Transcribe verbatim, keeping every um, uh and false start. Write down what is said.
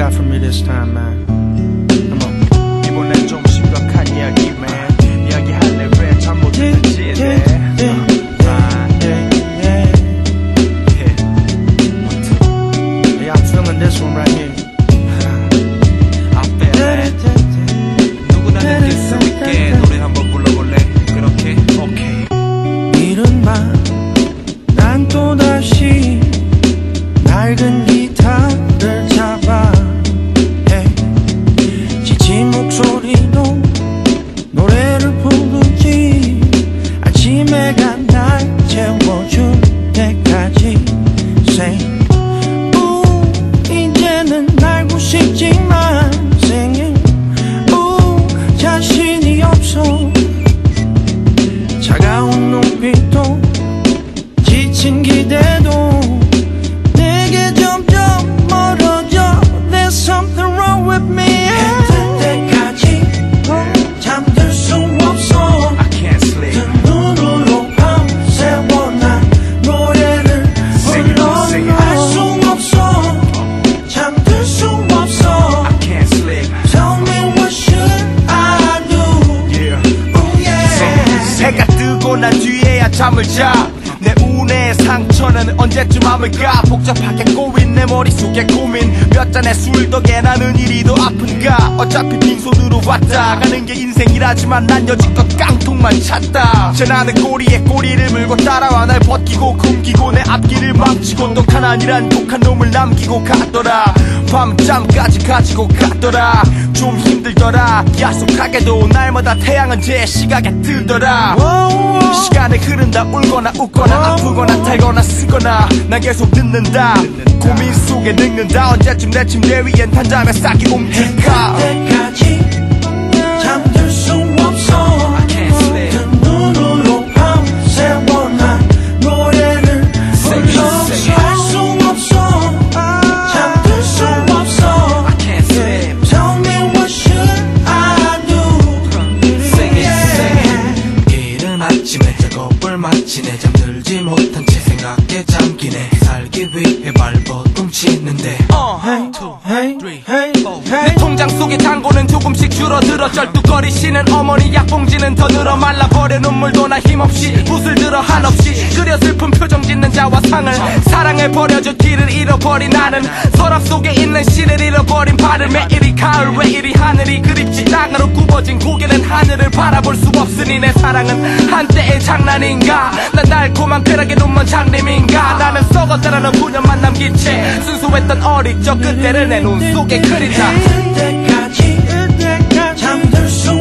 got for me this time, man? Come on. 이번엔 좀 심각한 이야기, man. 이야기할래 왜 참 못했는지, yeah, yeah, yeah. This one right here. I feel that. 누구나 느낄 수 있게 노래 한번 불러볼래? 그렇게? 오케이. 이른 밤 난 또다시 낡은 기타를 잡아 hey. 지친 목소리로 노래를 부르지 아침에 간 날 채워줄 때까지 Say 알고 싶지만 생일 우 자신이 없어 차가운 눈빛도 지친 기대도 내게 점점 멀어져 There's something wrong with me 해뜰 때까지 잠들 수 없어 I can't sleep 두 눈으로 밤새워 난 노래를 불러 알 수 없어 잠들 수 없어 I can't sleep Tell me what should I do Yeah oh yeah 해가 뜨고 난 뒤에야 잠을 자 내 운의 상처는 언제쯤 아물까 복잡하게 꼬인 내 머릿속에 고민 몇 잔의 술 덕에 나는 이리도 아픈가 어차피 빈손으로 왔다 가는 게 인생이라지만 난 여지껏 깡통만 찾다 제 나는 꼬리에 꼬리를 물고 따라와 날 벗기고 굶기고 내 앞길을 망치고 또 가난이란 독한 놈을 남기고 갔더라 밤잠까지 가지고 갔더라 좀 힘들더라 야속하게도 날마다 태양은 제 시각에 뜨더라 시간이 흐른다 울거나 웃거나 아프거나 달거나 쓰거나 난 계속 듣는다 고민 속에 늙는다 언제쯤 내 침대 위엔 단잠에 싹이 옮길까 때까지 잠들 수 없어 I can't sleep 두 눈으로 밤새워 난 노래를 불러 할 수 없어 잠들 수 없어 I can't sleep Tell me what should I do Sing it, sing it 이른 아침에 작업을 마치네 잠들지 못한 채 생각에 잠기네 살기 위해 발버둥 치는데 uh, Hey, two, hey, three, hey, four. hey. 내 통장 속의 잔고는 조금씩 줄어들어 쩔뚝거리시는 어머니 약봉지는 더 늘어 말라버려 눈물도 나 힘없이 붓을 들어 한없이 그려 슬픈 표정 짓는 자와 상을 사랑에 버려져 길을 잃어버린 나는 서랍 속에 있는 시를 잃어버린 발을 매일이 가을 왜 이리 하늘이 그립지 땅으로 굽어진 고개는 하늘을 바라볼 수 없으니 내 사랑은 한때의 장난인가 난 달콤한 쾌락의 눈먼 장님인가 나는 썩어져라는 분연만 남긴 채 순수했던 어릴 적 그때를 내 눈 속에 그린다 때까지 잠들 수